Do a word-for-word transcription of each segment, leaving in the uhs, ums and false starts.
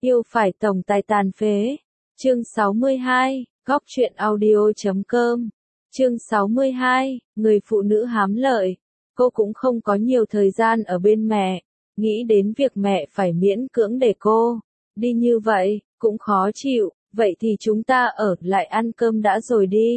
Yêu phải tổng tài tàn phế. Chương sáu mươi hai, góc truyện audio chấm com. Chương sáu mươi hai, người phụ nữ hám lợi. Cô cũng không có nhiều thời gian ở bên mẹ, nghĩ đến việc mẹ phải miễn cưỡng để cô đi như vậy, cũng khó chịu, vậy thì chúng ta ở lại ăn cơm đã rồi đi.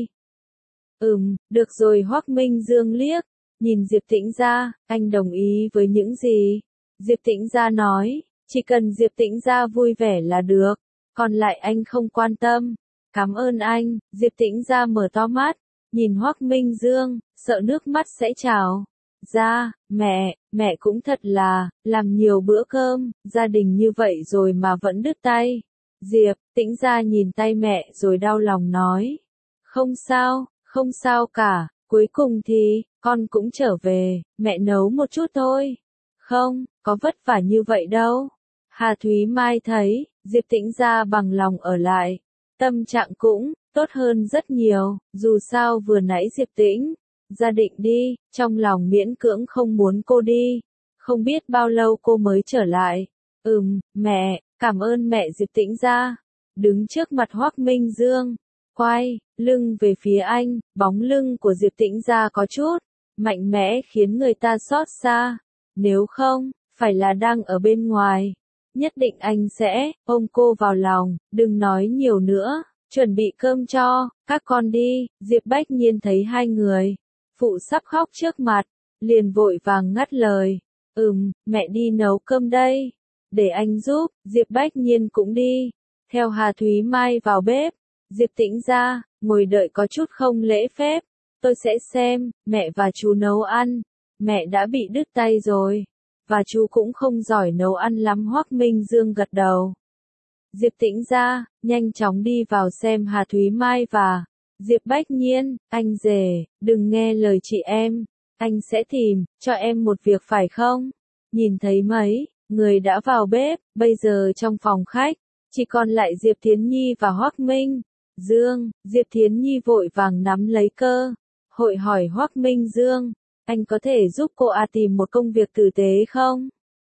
Ừm, được rồi. Hoắc Minh Dương liếc nhìn Diệp Tĩnh Gia, anh đồng ý với những gì Diệp Tĩnh Gia nói, chỉ cần Diệp Tĩnh Gia vui vẻ là được, còn lại anh không quan tâm. Cảm ơn anh. Diệp Tĩnh Gia mở to mắt, nhìn Hoắc Minh Dương, sợ nước mắt sẽ trào ra. Mẹ, mẹ cũng thật là, làm nhiều bữa cơm, gia đình như vậy rồi mà vẫn đứt tay. Diệp Tĩnh Gia nhìn tay mẹ rồi đau lòng nói, không sao, không sao cả, cuối cùng thì, con cũng trở về, mẹ nấu một chút thôi. Không, có vất vả như vậy đâu. Hà Thúy Mai thấy, Diệp Tĩnh Gia bằng lòng ở lại, tâm trạng cũng tốt hơn rất nhiều, dù sao vừa nãy Diệp Tĩnh Gia định đi, trong lòng miễn cưỡng không muốn cô đi. Không biết bao lâu cô mới trở lại. Ừm, mẹ, cảm ơn mẹ. Diệp Tĩnh Gia đứng trước mặt Hoắc Minh Dương, quay lưng về phía anh, bóng lưng của Diệp Tĩnh Gia có chút mạnh mẽ khiến người ta xót xa. Nếu không phải là đang ở bên ngoài, nhất định anh sẽ ôm cô vào lòng. Đừng nói nhiều nữa, chuẩn bị cơm cho các con đi. Diệp Bách Nhiên thấy hai người phụ sắp khóc trước mặt, liền vội vàng ngắt lời. Ừm, mẹ đi nấu cơm đây, để anh giúp. Diệp Bách Nhiên cũng đi theo Hà Thúy Mai vào bếp. Diệp Tĩnh Gia ngồi đợi có chút không lễ phép. Tôi sẽ xem, mẹ và chú nấu ăn. Mẹ đã bị đứt tay rồi, và chú cũng không giỏi nấu ăn lắm. Hoắc Minh Dương gật đầu. Diệp Tĩnh Gia nhanh chóng đi vào xem Hà Thúy Mai và Diệp Bách Nhiên. Anh rể, đừng nghe lời chị em, anh sẽ tìm cho em một việc phải không? Nhìn thấy mấy người đã vào bếp, bây giờ trong phòng khách chỉ còn lại Diệp Thiến Nhi và Hoắc Minh Dương. Diệp Thiến Nhi vội vàng nắm lấy cơ hội hỏi Hoắc Minh Dương, anh có thể giúp cô à tìm một công việc tử tế không?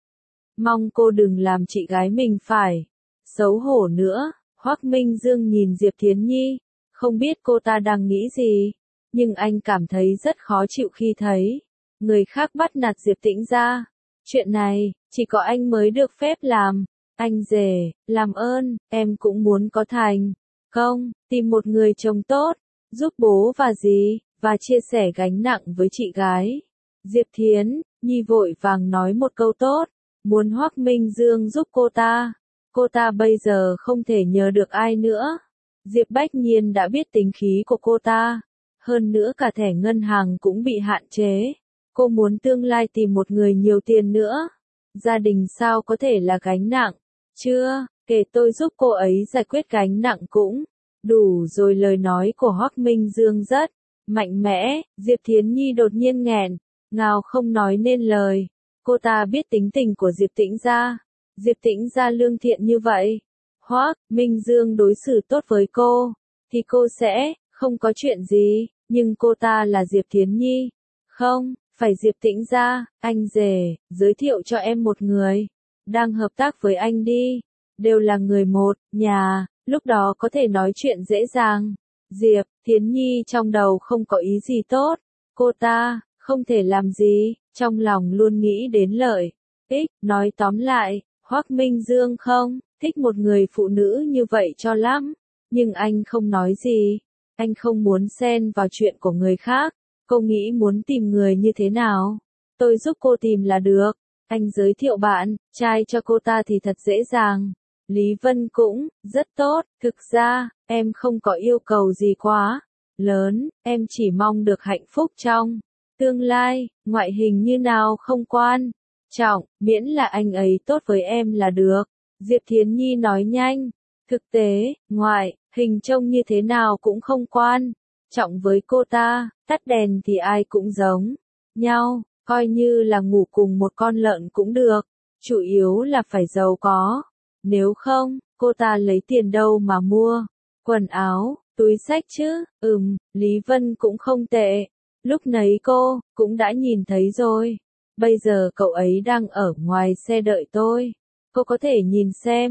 Mong cô đừng làm chị gái mình phải xấu hổ nữa. Hoắc Minh Dương nhìn Diệp Thiến Nhi, không biết cô ta đang nghĩ gì, nhưng anh cảm thấy rất khó chịu khi thấy người khác bắt nạt Diệp Tĩnh Gia. Chuyện này chỉ có anh mới được phép làm. Anh rể, làm ơn, em cũng muốn có thành công, tìm một người chồng tốt, giúp bố và dì, và chia sẻ gánh nặng với chị gái. Diệp Thiến Nhi vội vàng nói một câu tốt, muốn Hoắc Minh Dương giúp cô ta. Cô ta bây giờ không thể nhờ được ai nữa. Diệp Bách Nhiên đã biết tính khí của cô ta, hơn nữa cả thẻ ngân hàng cũng bị hạn chế. Cô muốn tương lai tìm một người nhiều tiền nữa. Gia đình sao có thể là gánh nặng? Chưa, kể tôi giúp cô ấy giải quyết gánh nặng cũng đủ rồi. Lời nói của Hoắc Minh Dương rất mạnh mẽ. Diệp Thiến Nhi đột nhiên nghẹn ngào không nói nên lời. Cô ta biết tính tình của Diệp Tĩnh Gia. Diệp Tĩnh Gia lương thiện như vậy, Hoắc Minh Dương đối xử tốt với cô, thì cô sẽ không có chuyện gì. Nhưng cô ta là Diệp Thiến Nhi, không phải Diệp Tĩnh Gia. Anh rể, giới thiệu cho em một người đang hợp tác với anh đi, đều là người một nhà, lúc đó có thể nói chuyện dễ dàng. Diệp Thiến Nhi trong đầu không có ý gì tốt, cô ta không thể làm gì, trong lòng luôn nghĩ đến lợi ích. Nói tóm lại, Hoắc Minh Dương không thích một người phụ nữ như vậy cho lắm, nhưng anh không nói gì. Anh không muốn xen vào chuyện của người khác. Cô nghĩ muốn tìm người như thế nào? Tôi giúp cô tìm là được. Anh giới thiệu bạn trai cho cô ta thì thật dễ dàng. Lý Vân cũng rất tốt. Thực ra, em không có yêu cầu gì quá lớn, em chỉ mong được hạnh phúc trong tương lai. Ngoại hình như nào không quan trọng, miễn là anh ấy tốt với em là được. Diệp Thiến Nhi nói nhanh. Thực tế, ngoại hình trông như thế nào cũng không quan trọng với cô ta. Tắt đèn thì ai cũng giống nhau, coi như là ngủ cùng một con lợn cũng được. Chủ yếu là phải giàu có. Nếu không, cô ta lấy tiền đâu mà mua quần áo, túi xách chứ? Ừm, Lý Vân cũng không tệ. Lúc nấy cô cũng đã nhìn thấy rồi. Bây giờ cậu ấy đang ở ngoài xe đợi tôi. Cô có thể nhìn xem.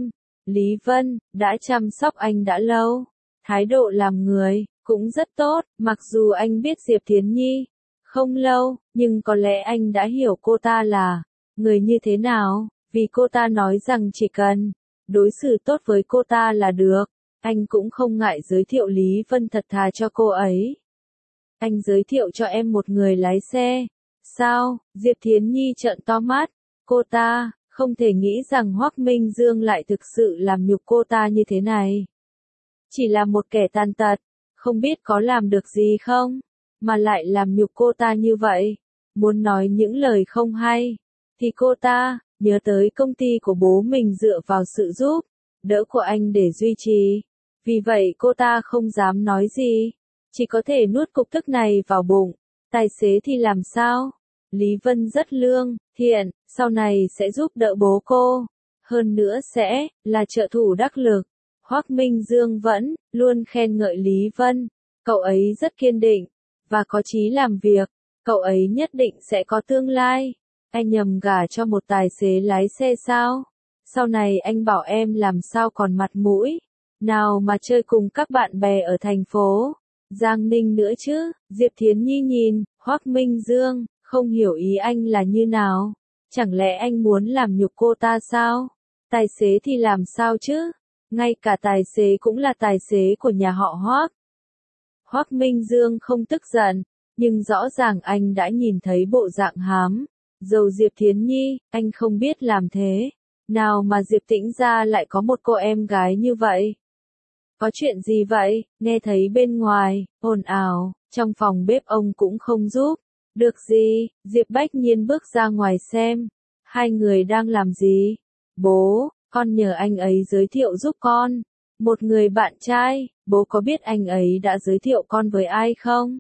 Lý Vân, đã chăm sóc anh đã lâu. Thái độ làm người, cũng rất tốt, mặc dù anh biết Diệp Thiến Nhi không lâu, nhưng có lẽ anh đã hiểu cô ta là người như thế nào, vì cô ta nói rằng chỉ cần đối xử tốt với cô ta là được. Anh cũng không ngại giới thiệu Lý Vân thật thà cho cô ấy. Anh giới thiệu cho em một người lái xe. Sao? Diệp Thiến Nhi trợn to mắt. Cô ta không thể nghĩ rằng Hoắc Minh Dương lại thực sự làm nhục cô ta như thế này. Chỉ là một kẻ tàn tật, không biết có làm được gì không, mà lại làm nhục cô ta như vậy. Muốn nói những lời không hay, thì cô ta nhớ tới công ty của bố mình dựa vào sự giúp đỡ của anh để duy trì. Vì vậy cô ta không dám nói gì, chỉ có thể nuốt cục tức này vào bụng. Tài xế thì làm sao? Lý Vân rất lương thiện, sau này sẽ giúp đỡ bố cô, hơn nữa sẽ là trợ thủ đắc lực. Hoắc Minh Dương vẫn luôn khen ngợi Lý Vân, cậu ấy rất kiên định và có chí làm việc, cậu ấy nhất định sẽ có tương lai. Anh nhầm gả cho một tài xế lái xe sao? Sau này anh bảo em làm sao còn mặt mũi nào mà chơi cùng các bạn bè ở thành phố Giang Ninh nữa chứ? Diệp Thiến Nhi nhìn Hoắc Minh Dương, không hiểu ý anh là như nào. Chẳng lẽ anh muốn làm nhục cô ta sao? Tài xế thì làm sao chứ? Ngay cả tài xế cũng là tài xế của nhà họ Hoắc. Hoắc Minh Dương không tức giận, nhưng rõ ràng anh đã nhìn thấy bộ dạng hám dầu Diệp Thiến Nhi. Anh không biết làm thế nào mà Diệp Tĩnh gia lại có một cô em gái như vậy. Có chuyện gì vậy? Nghe thấy bên ngoài ồn ào, trong phòng bếp ông cũng không giúp được gì. Diệp Bách Nhiên bước ra ngoài xem, hai người đang làm gì? Bố, con nhờ anh ấy giới thiệu giúp con một người bạn trai. Bố có biết anh ấy đã giới thiệu con với ai không?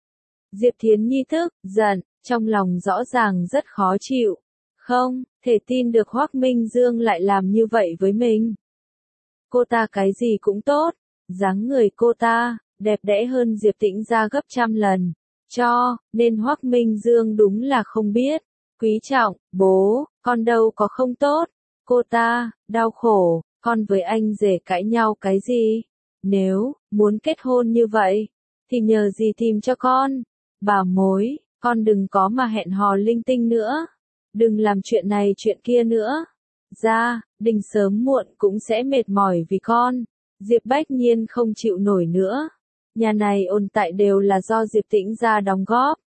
Diệp Thiến Nhi tức giận, trong lòng rõ ràng rất khó chịu. Không thể tin được Hoắc Minh Dương lại làm như vậy với mình. Cô ta cái gì cũng tốt, dáng người cô ta đẹp đẽ hơn Diệp Tĩnh gia gấp trăm lần, cho nên Hoắc Minh Dương đúng là không biết quý trọng. Bố, con đâu có không tốt. Cô ta đau khổ, con với anh rể cãi nhau cái gì? Nếu muốn kết hôn như vậy, thì nhờ gì tìm cho con bảo mối. Con đừng có mà hẹn hò linh tinh nữa, đừng làm chuyện này chuyện kia nữa. Gia đình sớm muộn cũng sẽ mệt mỏi vì con. Diệp Bách Nhiên không chịu nổi nữa. Nhà này ồn tại đều là do Diệp Tĩnh gia đóng góp.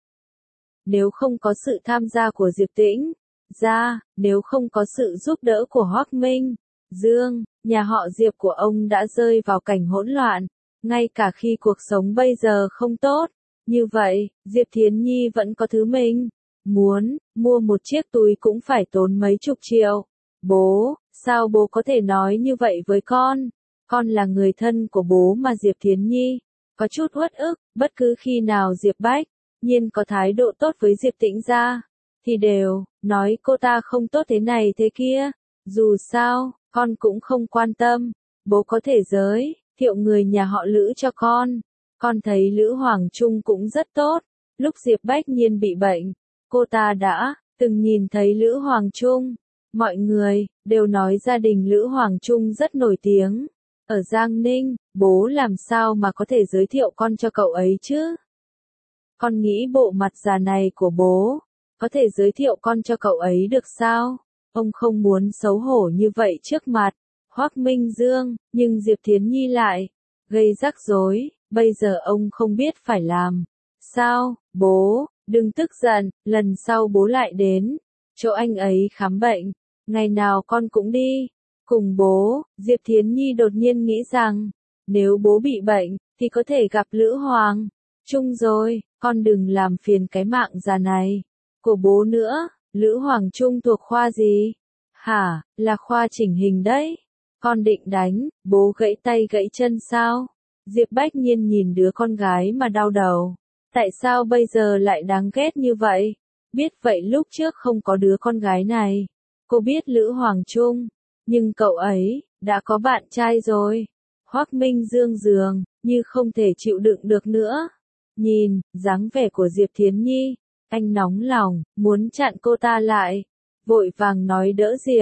Nếu không có sự tham gia của Diệp Tĩnh gia, nếu không có sự giúp đỡ của Hoắc Minh Dương, nhà họ Diệp của ông đã rơi vào cảnh hỗn loạn. Ngay cả khi cuộc sống bây giờ không tốt như vậy, Diệp Thiến Nhi vẫn có thứ mình muốn, mua một chiếc túi cũng phải tốn mấy chục triệu. Bố, sao bố có thể nói như vậy với con? Con là người thân của bố mà. Diệp Thiến Nhi có chút uất ức, bất cứ khi nào Diệp Bách Nhiên có thái độ tốt với Diệp Tĩnh gia, thì đều nói cô ta không tốt thế này thế kia. Dù sao, con cũng không quan tâm, bố có thể giới thiệu người nhà họ Lữ cho con. Con thấy Lữ Hoàng Trung cũng rất tốt. Lúc Diệp Bách Nhiên bị bệnh, cô ta đã từng nhìn thấy Lữ Hoàng Trung. Mọi người đều nói gia đình Lữ Hoàng Trung rất nổi tiếng ở Giang Ninh. Bố làm sao mà có thể giới thiệu con cho cậu ấy chứ? Con nghĩ bộ mặt già này của bố có thể giới thiệu con cho cậu ấy được sao? Ông không muốn xấu hổ như vậy trước mặt Hoắc Minh Dương, nhưng Diệp Thiến Nhi lại gây rắc rối. Bây giờ ông không biết phải làm sao. Bố, đừng tức giận, lần sau bố lại đến chỗ anh ấy khám bệnh, ngày nào con cũng đi cùng bố. Diệp Thiến Nhi đột nhiên nghĩ rằng, nếu bố bị bệnh, thì có thể gặp Lữ Hoàng Trung rồi. Con đừng làm phiền cái mạng già này của bố nữa. Lữ Hoàng Trung thuộc khoa gì? Hả, là khoa chỉnh hình đấy. Con định đánh bố gãy tay gãy chân sao? Diệp Bách Nhiên nhìn đứa con gái mà đau đầu. Tại sao bây giờ lại đáng ghét như vậy? Biết vậy lúc trước không có đứa con gái này. Cô biết Lữ Hoàng Trung, nhưng cậu ấy đã có bạn trai rồi. Hoắc Minh Dương dường như không thể chịu đựng được nữa. Nhìn dáng vẻ của Diệp Thiến Nhi, anh nóng lòng muốn chặn cô ta lại, vội vàng nói đỡ Diệp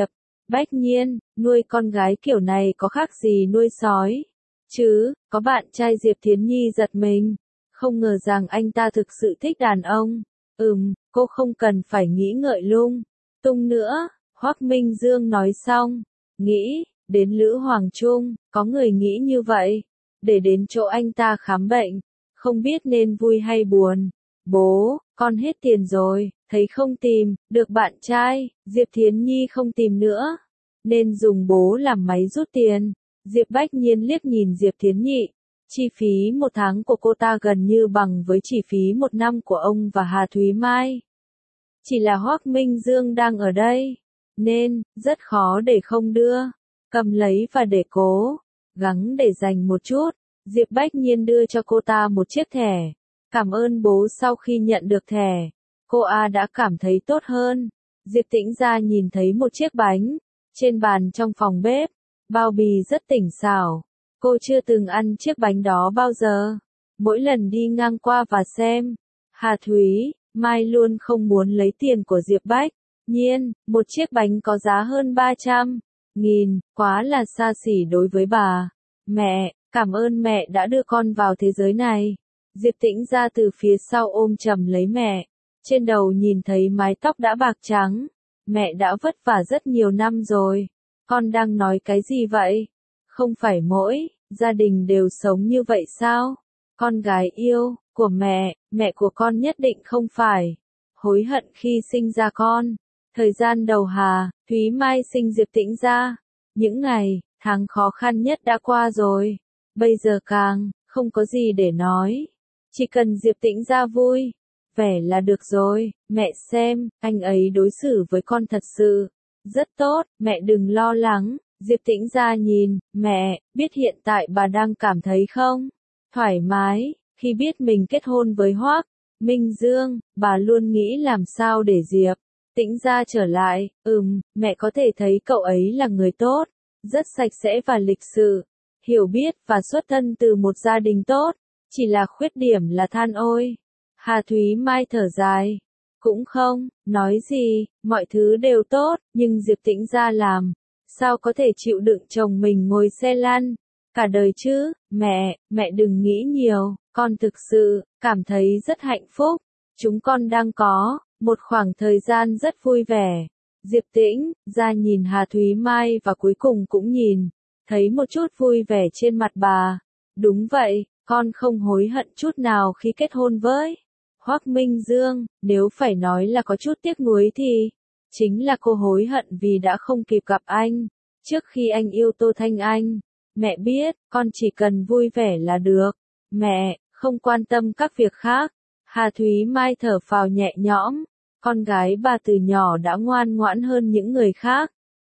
Bách Nhiên, nuôi con gái kiểu này có khác gì nuôi sói, chứ, có bạn trai Diệp Thiến Nhi giật mình, không ngờ rằng anh ta thực sự thích đàn ông. Ừm, cô không cần phải nghĩ ngợi lung tung nữa, Hoắc Minh Dương nói xong, nghĩ, đến Lữ Hoàng Trung, có người nghĩ như vậy, để đến chỗ anh ta khám bệnh, không biết nên vui hay buồn. Bố, con hết tiền rồi, thấy không tìm, được bạn trai, Diệp Thiến Nhi không tìm nữa, nên dùng bố làm máy rút tiền. Diệp Bách Nhiên liếc nhìn Diệp Thiến Nhị, chi phí một tháng của cô ta gần như bằng với chi phí một năm của ông và Hà Thúy Mai. Chỉ là Hoắc Minh Dương đang ở đây, nên, rất khó để không đưa, cầm lấy và để cố, gắng để dành một chút. Diệp Bách Nhiên đưa cho cô ta một chiếc thẻ. Cảm ơn bố. Sau khi nhận được thẻ, cô A đã cảm thấy tốt hơn. Diệp Tĩnh Gia nhìn thấy một chiếc bánh trên bàn trong phòng bếp, bao bì rất tỉnh xảo. Cô chưa từng ăn chiếc bánh đó bao giờ. Mỗi lần đi ngang qua và xem, Hà Thúy Mai luôn không muốn lấy tiền của Diệp Bách Nhiên, một chiếc bánh có giá hơn ba trăm nghìn, quá là xa xỉ đối với bà. Mẹ, cảm ơn mẹ đã đưa con vào thế giới này. Diệp Tĩnh Gia từ phía sau ôm chầm lấy mẹ, trên đầu nhìn thấy mái tóc đã bạc trắng. Mẹ đã vất vả rất nhiều năm rồi. Con đang nói cái gì vậy? Không phải mỗi gia đình đều sống như vậy sao? Con gái yêu của mẹ, mẹ của con nhất định không phải hối hận khi sinh ra con. Thời gian đầu Hà Thúy Mai sinh Diệp Tĩnh Gia, những ngày, tháng khó khăn nhất đã qua rồi. Bây giờ càng không có gì để nói. Chỉ cần Diệp Tĩnh Gia vui vẻ là được rồi. Mẹ xem, anh ấy đối xử với con thật sự rất tốt, mẹ đừng lo lắng. Diệp Tĩnh Gia nhìn, mẹ, biết hiện tại bà đang cảm thấy không thoải mái, khi biết mình kết hôn với Hoắc Minh Dương, bà luôn nghĩ làm sao để Diệp Tĩnh Gia trở lại. Ừm, mẹ có thể thấy cậu ấy là người tốt, rất sạch sẽ và lịch sự, hiểu biết và xuất thân từ một gia đình tốt, chỉ là khuyết điểm là than ôi. Hà Thúy Mai thở dài, cũng không nói gì, mọi thứ đều tốt, nhưng Diệp Tĩnh Gia làm sao có thể chịu đựng chồng mình ngồi xe lăn cả đời chứ? Mẹ, mẹ đừng nghĩ nhiều, con thực sự cảm thấy rất hạnh phúc. Chúng con đang có một khoảng thời gian rất vui vẻ. Diệp Tĩnh Gia nhìn Hà Thúy Mai và cuối cùng cũng nhìn thấy một chút vui vẻ trên mặt bà. Đúng vậy, con không hối hận chút nào khi kết hôn với Hoắc Minh Dương. Nếu phải nói là có chút tiếc nuối thì chính là cô hối hận vì đã không kịp gặp anh trước khi anh yêu Tô Thanh Anh. Mẹ biết, con chỉ cần vui vẻ là được. Mẹ, không quan tâm các việc khác. Hà Thúy Mai thở phào nhẹ nhõm. Con gái bà từ nhỏ đã ngoan ngoãn hơn những người khác.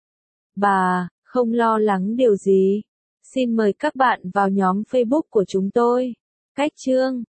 Bà, không lo lắng điều gì. Xin mời các bạn vào nhóm Facebook của chúng tôi. Cách chương